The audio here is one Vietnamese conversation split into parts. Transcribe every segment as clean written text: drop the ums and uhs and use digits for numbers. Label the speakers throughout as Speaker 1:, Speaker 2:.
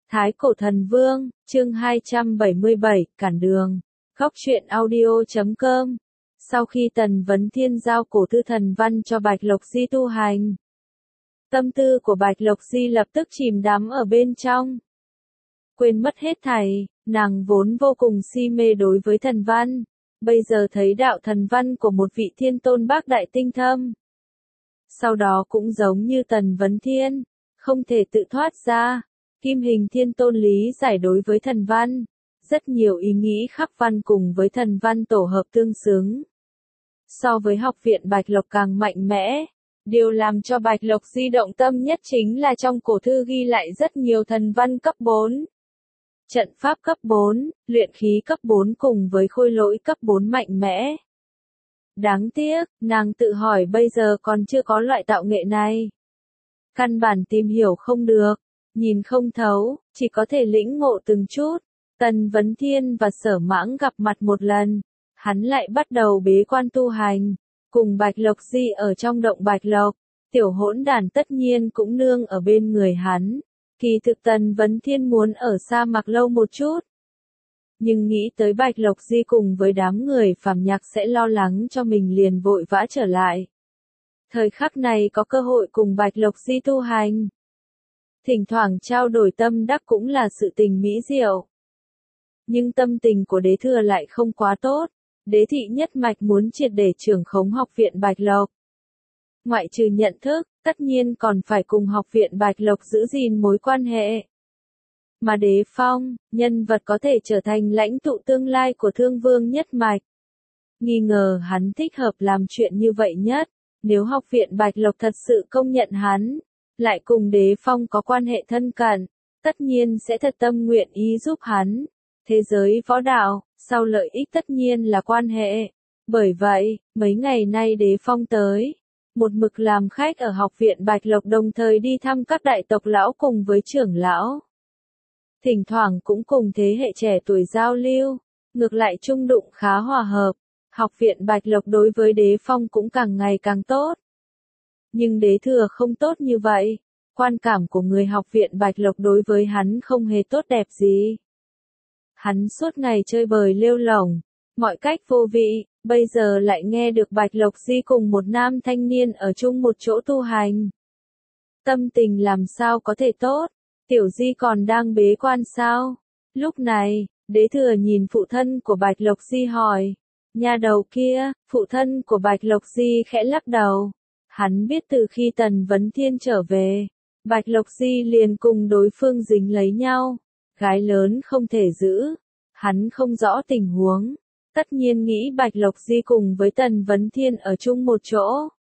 Speaker 1: Thái Cổ Thần Vương, chương 277, cản đường. Góc truyện audio.com. Sau khi Tần Vấn Thiên giao cổ thư thần văn cho Bạch Lộc Di tu hành, tâm tư của Bạch Lộc Di lập tức chìm đắm ở bên trong. Quên mất hết thảy, nàng vốn vô cùng si mê đối với thần văn, bây giờ thấy đạo thần văn của một vị thiên tôn bác đại tinh thâm. Sau đó cũng giống như Tần Vấn Thiên, không thể tự thoát ra. Kim Hình Thiên Tôn lý giải đối với thần văn, rất nhiều ý nghĩ khắc văn cùng với thần văn tổ hợp tương xứng. So với học viện Bạch Lộc càng mạnh mẽ, điều làm cho Bạch Lộc Di động tâm nhất chính là trong cổ thư ghi lại rất nhiều thần văn cấp 4. Trận pháp cấp 4, luyện khí cấp 4 cùng với khôi lỗi cấp 4 mạnh mẽ. Đáng tiếc, nàng tự hỏi bây giờ còn chưa có loại tạo nghệ này. Căn bản tìm hiểu không được. Nhìn không thấu, chỉ có thể lĩnh ngộ từng chút. Tần Vấn Thiên và Sở Mãng gặp mặt một lần, hắn lại bắt đầu bế quan tu hành, cùng Bạch Lộc Di ở trong động Bạch Lộc, tiểu hỗn đản tất nhiên cũng nương ở bên người hắn. Kỳ thực Tần Vấn Thiên muốn ở sa mạc lâu một chút, nhưng nghĩ tới Bạch Lộc Di cùng với đám người phàm nhạc sẽ lo lắng cho mình liền vội vã trở lại. Thời khắc này có cơ hội cùng Bạch Lộc Di tu hành, thỉnh thoảng trao đổi tâm đắc cũng là sự tình mỹ diệu. Nhưng tâm tình của đế thừa lại không quá tốt, đế thị nhất mạch muốn triệt để trưởng khống học viện Bạch Lộc. Ngoại trừ nhận thức, tất nhiên còn phải cùng học viện Bạch Lộc giữ gìn mối quan hệ. Mà Đế Phong, nhân vật có thể trở thành lãnh tụ tương lai của Thương Vương nhất mạch. Nghi ngờ hắn thích hợp làm chuyện như vậy nhất, nếu học viện Bạch Lộc thật sự công nhận hắn, lại cùng Đế Phong có quan hệ thân cận, tất nhiên sẽ thật tâm nguyện ý giúp hắn. Thế giới võ đạo, sau lợi ích tất nhiên là quan hệ. Bởi vậy, mấy ngày nay Đế Phong tới, một mực làm khách ở học viện Bạch Lộc đồng thời đi thăm các đại tộc lão cùng với trưởng lão. Thỉnh thoảng cũng cùng thế hệ trẻ tuổi giao lưu, ngược lại trung đụng khá hòa hợp. Học viện Bạch Lộc đối với Đế Phong cũng càng ngày càng tốt. Nhưng Đế Thừa không tốt như vậy, quan cảm của người học viện Bạch Lộc đối với hắn không hề tốt đẹp gì. Hắn suốt ngày chơi bời lêu lổng, mọi cách vô vị, bây giờ lại nghe được Bạch Lộc Di cùng một nam thanh niên ở chung một chỗ tu hành. Tâm tình làm sao có thể tốt, Tiểu Di còn đang bế quan sao? Lúc này, Đế Thừa nhìn phụ thân của Bạch Lộc Di hỏi, nhà đầu kia, phụ thân của Bạch Lộc Di khẽ lắc đầu. Hắn biết từ khi Tần Vấn Thiên trở về, Bạch Lộc Di liền cùng đối phương dính lấy nhau, gái lớn không thể giữ, hắn không rõ tình huống, tất nhiên nghĩ Bạch Lộc Di cùng với Tần Vấn Thiên ở chung một chỗ.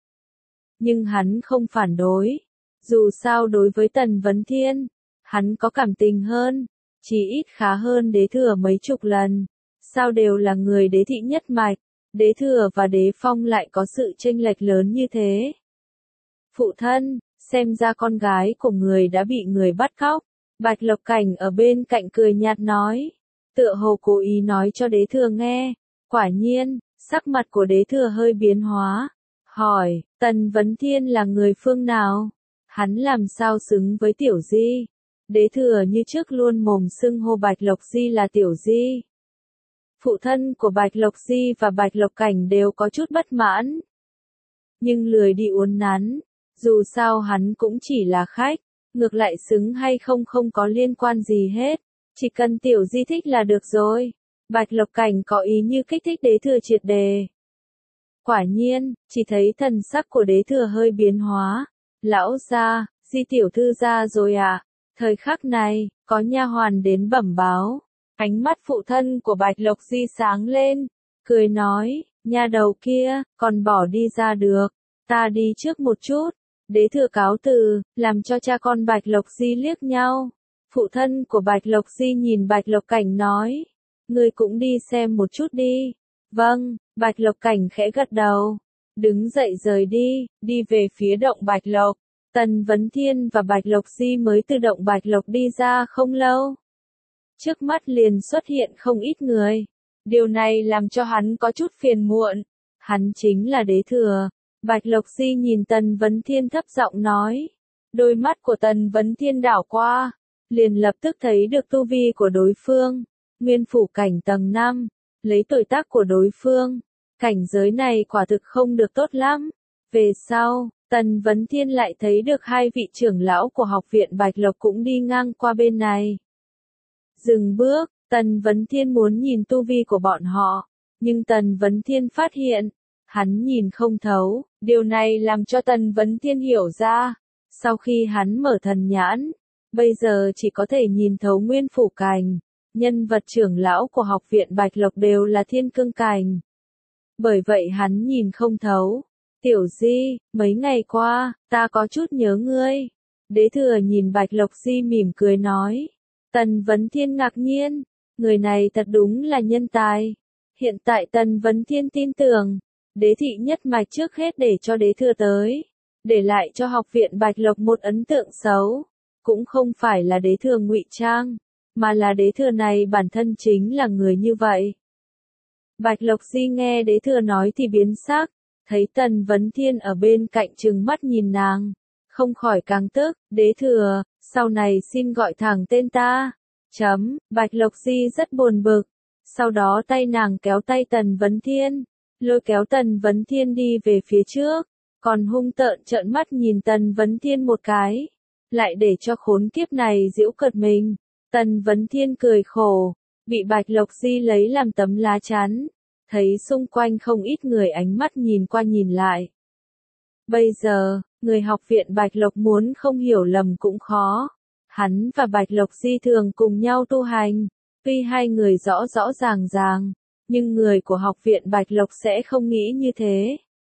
Speaker 1: Nhưng hắn không phản đối, dù sao đối với Tần Vấn Thiên, hắn có cảm tình hơn, chỉ ít khá hơn Đế Thừa mấy chục lần, sao đều là người Đế thị nhất mạch, Đế Thừa và Đế Phong lại có sự chênh lệch lớn như thế. Phụ thân, xem ra con gái của người đã bị người bắt cóc. Bạch Lộc Cảnh ở bên cạnh cười nhạt nói, tựa hồ cố ý nói cho Đế Thừa nghe. Quả nhiên, sắc mặt của Đế Thừa hơi biến hóa, hỏi, Tần Vấn Thiên là người phương nào? Hắn làm sao xứng với Tiểu Di? Đế Thừa như trước luôn mồm xưng hô Bạch Lộc Di là Tiểu Di. Phụ thân của Bạch Lộc Di và Bạch Lộc Cảnh đều có chút bất mãn, nhưng lười đi uốn nắn, dù sao hắn cũng chỉ là khách. Ngược lại xứng hay không không có liên quan gì hết, chỉ cần Tiểu Di thích là được rồi. Bạch Lộc Cảnh có ý như kích thích Đế Thừa triệt đề. Quả nhiên, chỉ thấy thần sắc của Đế Thừa hơi biến hóa. Lão gia, Di tiểu thư ra rồi à? Thời khắc này, có nha hoàn đến bẩm báo. Ánh mắt phụ thân của Bạch Lộc Di sáng lên, cười nói, nha đầu kia, còn bỏ đi ra được, ta đi trước một chút. Đế Thừa cáo từ, làm cho cha con Bạch Lộc Di liếc nhau. Phụ thân của Bạch Lộc Di nhìn Bạch Lộc Cảnh nói, ngươi cũng đi xem một chút đi. Vâng, Bạch Lộc Cảnh khẽ gật đầu, đứng dậy rời đi về phía động Bạch Lộc. Tần Vấn Thiên và Bạch Lộc Di mới từ động Bạch Lộc đi ra không lâu. Trước mắt liền xuất hiện không ít người. Điều này làm cho hắn có chút phiền muộn. Hắn chính là Đế Thừa. Bạch Lộc Di nhìn Tần Vấn Thiên thấp giọng nói. Đôi mắt của Tần Vấn Thiên đảo qua, liền lập tức thấy được tu vi của đối phương, nguyên phủ cảnh tầng 5, lấy tuổi tác của đối phương, cảnh giới này quả thực không được tốt lắm. Về sau, Tần Vấn Thiên lại thấy được hai vị trưởng lão của học viện Bạch Lộc cũng đi ngang qua bên này. Dừng bước, Tần Vấn Thiên muốn nhìn tu vi của bọn họ, nhưng Tần Vấn Thiên phát hiện, hắn nhìn không thấu, điều này làm cho Tần Vấn Thiên hiểu ra, sau khi hắn mở thần nhãn, bây giờ chỉ có thể nhìn thấu nguyên phủ cảnh, nhân vật trưởng lão của học viện Bạch Lộc đều là thiên cương cảnh. Bởi vậy hắn nhìn không thấu. Tiểu Di, mấy ngày qua, ta có chút nhớ ngươi. Đế thừa nhìn Bạch Lộc Di mỉm cười nói. Tần Vấn Thiên ngạc nhiên, người này thật đúng là nhân tài. Hiện tại Tần Vấn Thiên tin tưởng, đế thị nhất mạch trước hết để cho đế thừa tới, để lại cho học viện Bạch Lộc một ấn tượng xấu. Cũng không phải là đế thừa ngụy trang, mà là đế thừa này bản thân chính là người như vậy. Bạch Lộc Di nghe đế thừa nói thì biến sắc, thấy Tần Vấn Thiên ở bên cạnh trừng mắt nhìn nàng, không khỏi càng tức, đế thừa, sau này xin gọi thẳng tên ta. Bạch Lộc Di rất buồn bực, sau đó tay nàng kéo tay Tần Vấn Thiên, lôi kéo Tần Vấn Thiên đi về phía trước, còn hung tợn trợn mắt nhìn Tần Vấn Thiên một cái, lại để cho khốn kiếp này giễu cợt mình. Tần Vấn Thiên cười khổ, bị Bạch Lộc Di lấy làm tấm lá chắn, thấy xung quanh không ít người ánh mắt nhìn qua nhìn lại. Bây giờ, người học viện Bạch Lộc muốn không hiểu lầm cũng khó. Hắn và Bạch Lộc Di thường cùng nhau tu hành, tuy hai người rõ rõ ràng, nhưng người của học viện Bạch Lộc sẽ không nghĩ như thế.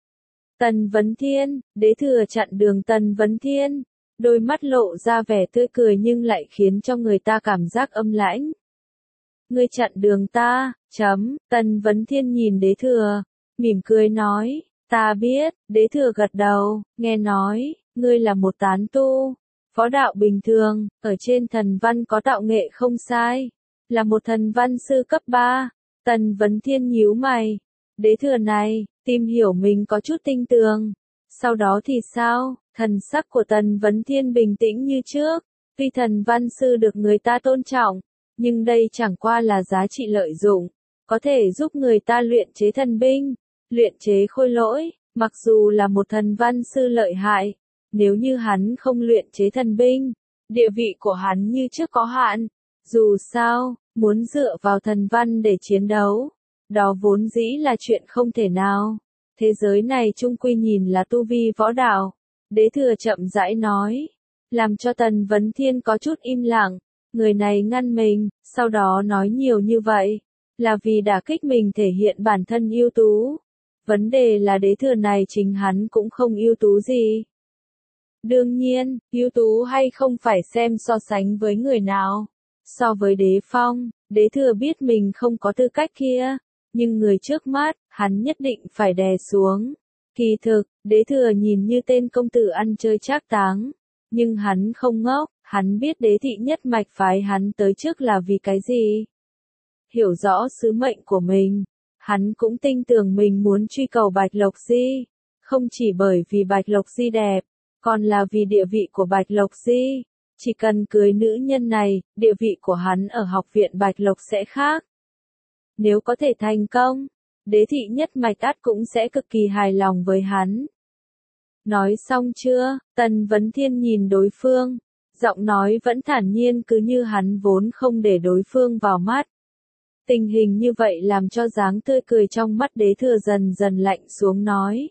Speaker 1: Tần Vấn Thiên, đế thừa chặn đường Tần Vấn Thiên, đôi mắt lộ ra vẻ tươi cười nhưng lại khiến cho người ta cảm giác âm lãnh. Ngươi chặn đường ta, Tần Vấn Thiên nhìn đế thừa, mỉm cười nói, ta biết, đế thừa gật đầu, nghe nói, ngươi là một tán tu, võ đạo bình thường, ở trên thần văn có tạo nghệ không sai, là một thần văn sư cấp 3, Tần Vấn Thiên nhíu mày, đế thừa này, tìm hiểu mình có chút tinh tường, sau đó thì sao, thần sắc của Tần Vấn Thiên bình tĩnh như trước, tuy thần văn sư được người ta tôn trọng, nhưng đây chẳng qua là giá trị lợi dụng, có thể giúp người ta luyện chế thần binh, luyện chế khôi lỗi, mặc dù là một thần văn sư lợi hại, nếu như hắn không luyện chế thần binh, địa vị của hắn như trước có hạn, dù sao, muốn dựa vào thần văn để chiến đấu, đó vốn dĩ là chuyện không thể nào, thế giới này chung quy nhìn là tu vi võ đạo, đế thừa chậm rãi nói, làm cho Tần Vấn Thiên có chút im lặng. Người này ngăn mình, sau đó nói nhiều như vậy, là vì đả kích mình thể hiện bản thân ưu tú. Vấn đề là đế thừa này chính hắn cũng không ưu tú gì. Đương nhiên, ưu tú hay không phải xem so sánh với người nào. So với đế phong, đế thừa biết mình không có tư cách kia, nhưng người trước mắt, hắn nhất định phải đè xuống. Kỳ thực, đế thừa nhìn như tên công tử ăn chơi trác táng, nhưng hắn không ngốc. Hắn biết đế thị nhất mạch phái hắn tới trước là vì cái gì. Hiểu rõ sứ mệnh của mình, hắn cũng tin tưởng mình muốn truy cầu Bạch Lộc Di, không chỉ bởi vì Bạch Lộc Di đẹp, còn là vì địa vị của Bạch Lộc Di. Chỉ cần cưới nữ nhân này, địa vị của hắn ở học viện Bạch Lộc sẽ khác. Nếu có thể thành công, đế thị nhất mạch ắt cũng sẽ cực kỳ hài lòng với hắn. Nói xong chưa, Tần Vấn Thiên nhìn đối phương. Giọng nói vẫn thản nhiên cứ như hắn vốn không để đối phương vào mắt. Tình hình như vậy làm cho dáng tươi cười trong mắt đế thừa dần dần lạnh xuống nói.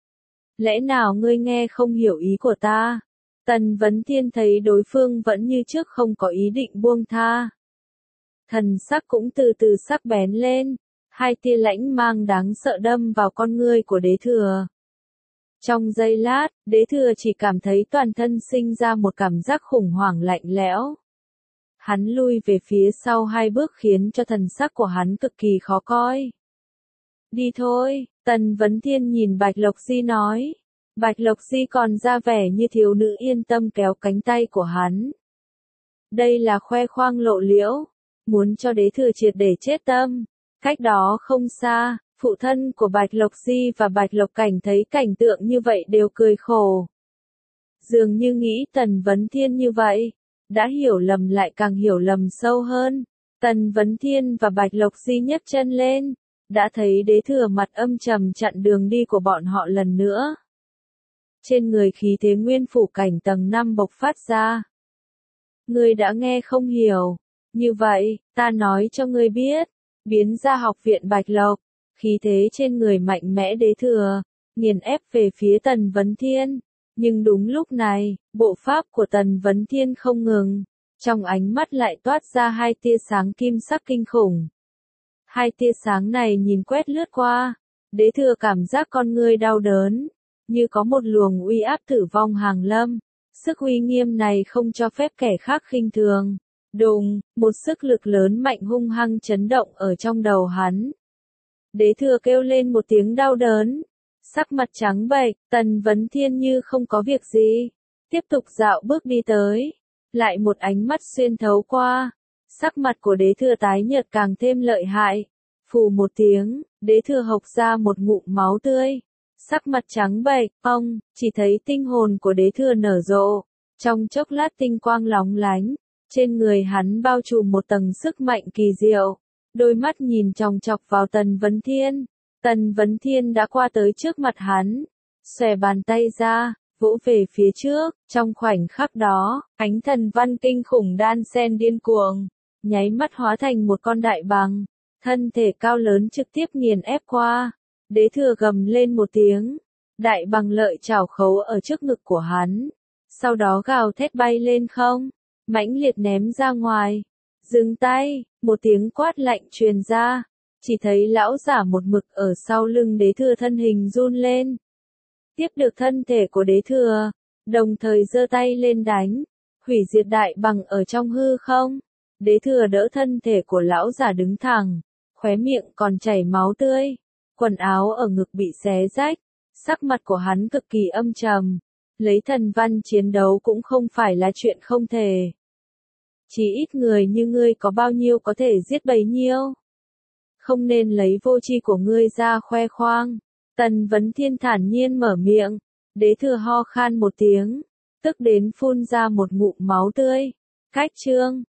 Speaker 1: Lẽ nào ngươi nghe không hiểu ý của ta? Tần Vấn Thiên thấy đối phương vẫn như trước không có ý định buông tha. Thần sắc cũng từ từ sắc bén lên, hai tia lãnh mang đáng sợ đâm vào con ngươi của đế thừa. Trong giây lát, đế thừa chỉ cảm thấy toàn thân sinh ra một cảm giác khủng hoảng lạnh lẽo. Hắn lui về phía sau 2 bước khiến cho thần sắc của hắn cực kỳ khó coi. Đi thôi, Tần Vấn Thiên nhìn Bạch Lộc Di nói. Bạch Lộc Di còn ra vẻ như thiếu nữ yên tâm kéo cánh tay của hắn. Đây là khoe khoang lộ liễu, muốn cho đế thừa triệt để chết tâm. Cách đó không xa, phụ thân của Bạch Lộc Di và Bạch Lộc Cảnh thấy cảnh tượng như vậy đều cười khổ. Dường như nghĩ Tần Vấn Thiên như vậy, đã hiểu lầm lại càng hiểu lầm sâu hơn. Tần Vấn Thiên và Bạch Lộc Di nhấc chân lên, đã thấy đế thừa mặt âm trầm chặn đường đi của bọn họ lần nữa. Trên người khí thế nguyên phủ cảnh tầng 5 bộc phát ra. Ngươi đã nghe không hiểu. Như vậy, ta nói cho ngươi biết, biến ra học viện Bạch Lộc, khí thế trên người mạnh mẽ đế thừa, nghiền ép về phía Tần Vấn Thiên. Nhưng đúng lúc này, bộ pháp của Tần Vấn Thiên không ngừng, trong ánh mắt lại toát ra hai tia sáng kim sắc kinh khủng. Hai tia sáng này nhìn quét lướt qua, đế thừa cảm giác con ngươi đau đớn, như có một luồng uy áp tử vong hàng lâm. Sức uy nghiêm này không cho phép kẻ khác khinh thường. Đùng, một sức lực lớn mạnh hung hăng chấn động ở trong đầu hắn. Đế thừa kêu lên một tiếng đau đớn, sắc mặt trắng bệch. Tần Vấn Thiên như không có việc gì, tiếp tục dạo bước đi tới, lại một ánh mắt xuyên thấu qua, sắc mặt của đế thừa tái nhợt càng thêm lợi hại. Phù một tiếng, đế thừa hộc ra một ngụm máu tươi, sắc mặt trắng bệch. Ông chỉ thấy tinh hồn của đế thừa nở rộ, trong chốc lát tinh quang lóng lánh, trên người hắn bao trùm một tầng sức mạnh kỳ diệu. Đôi mắt nhìn chòng chọc vào Tần Vấn Thiên. Tần Vấn Thiên đã qua tới trước mặt hắn, xòe bàn tay ra, vỗ về phía trước. Trong khoảnh khắc đó, ánh thần văn kinh khủng đan xen điên cuồng, nháy mắt hóa thành một con đại bằng, thân thể cao lớn trực tiếp nghiền ép qua. Đế thừa gầm lên một tiếng, đại bằng lợi chảo khấu ở trước ngực của hắn, sau đó gào thét bay lên không, mãnh liệt ném ra ngoài. Dừng tay, một tiếng quát lạnh truyền ra, chỉ thấy lão giả một mực ở sau lưng đế thừa thân hình run lên. Tiếp được thân thể của đế thừa, đồng thời giơ tay lên đánh, hủy diệt đại bằng ở trong hư không. Đế thừa đỡ thân thể của lão giả đứng thẳng, khóe miệng còn chảy máu tươi, quần áo ở ngực bị xé rách, sắc mặt của hắn cực kỳ âm trầm, lấy thần văn chiến đấu cũng không phải là chuyện không thể. Chỉ ít người như ngươi có bao nhiêu có thể giết bấy nhiêu. Không nên lấy vô tri của ngươi ra khoe khoang. Tần Vấn Thiên thản nhiên mở miệng, đế thừa ho khan một tiếng, tức đến phun ra một ngụm máu tươi. Cách chương